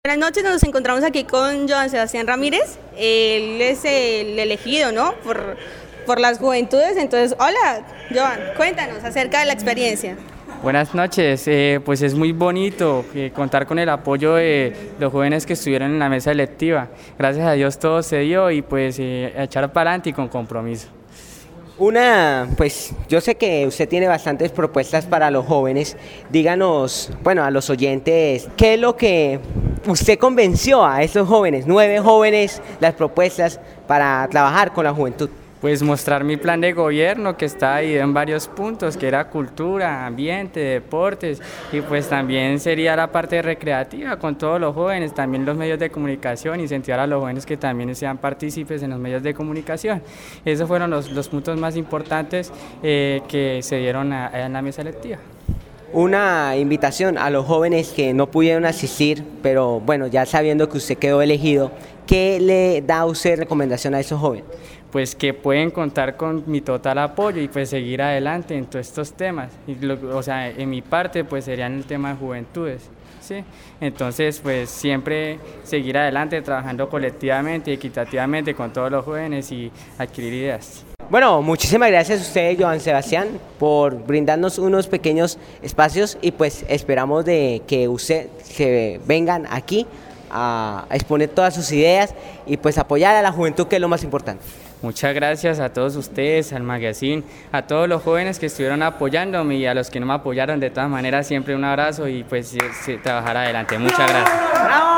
Buenas noches, nos encontramos aquí con Joan Sebastián Ramírez. Él es el elegido, ¿no? Por las juventudes. Entonces, hola, Joan, cuéntanos acerca de la experiencia. Buenas noches, pues es muy bonito contar con el apoyo de los jóvenes que estuvieron en la mesa electiva. Gracias a Dios todo se dio y pues a echar para adelante y con compromiso. Pues yo sé que usted tiene bastantes propuestas para los jóvenes. Díganos, bueno, a los oyentes, ¿qué es lo que usted convenció a estos jóvenes, 9 jóvenes, las propuestas para trabajar con la juventud? Pues mostrar mi plan de gobierno que está ahí en varios puntos, que era cultura, ambiente, deportes y pues también sería la parte recreativa con todos los jóvenes, también los medios de comunicación, incentivar a los jóvenes que también sean partícipes en los medios de comunicación. Esos fueron los puntos más importantes que se dieron en la mesa electiva. Una invitación a los jóvenes que no pudieron asistir, pero bueno, ya sabiendo que usted quedó elegido, ¿qué le da usted recomendación a esos jóvenes? Pues que pueden contar con mi total apoyo y pues seguir adelante en todos estos temas. O sea, en mi parte pues serían el tema de juventudes, ¿sí? Entonces pues siempre seguir adelante trabajando colectivamente y equitativamente con todos los jóvenes y adquirir ideas. Bueno, muchísimas gracias a usted, Joan Sebastián, por brindarnos unos pequeños espacios y pues esperamos de que usted se vengan aquí a exponer todas sus ideas y pues apoyar a la juventud, que es lo más importante. Muchas gracias a todos ustedes, al magazine, a todos los jóvenes que estuvieron apoyándome y a los que no me apoyaron. De todas maneras, siempre un abrazo y pues trabajar adelante. Muchas gracias. ¡Bravo!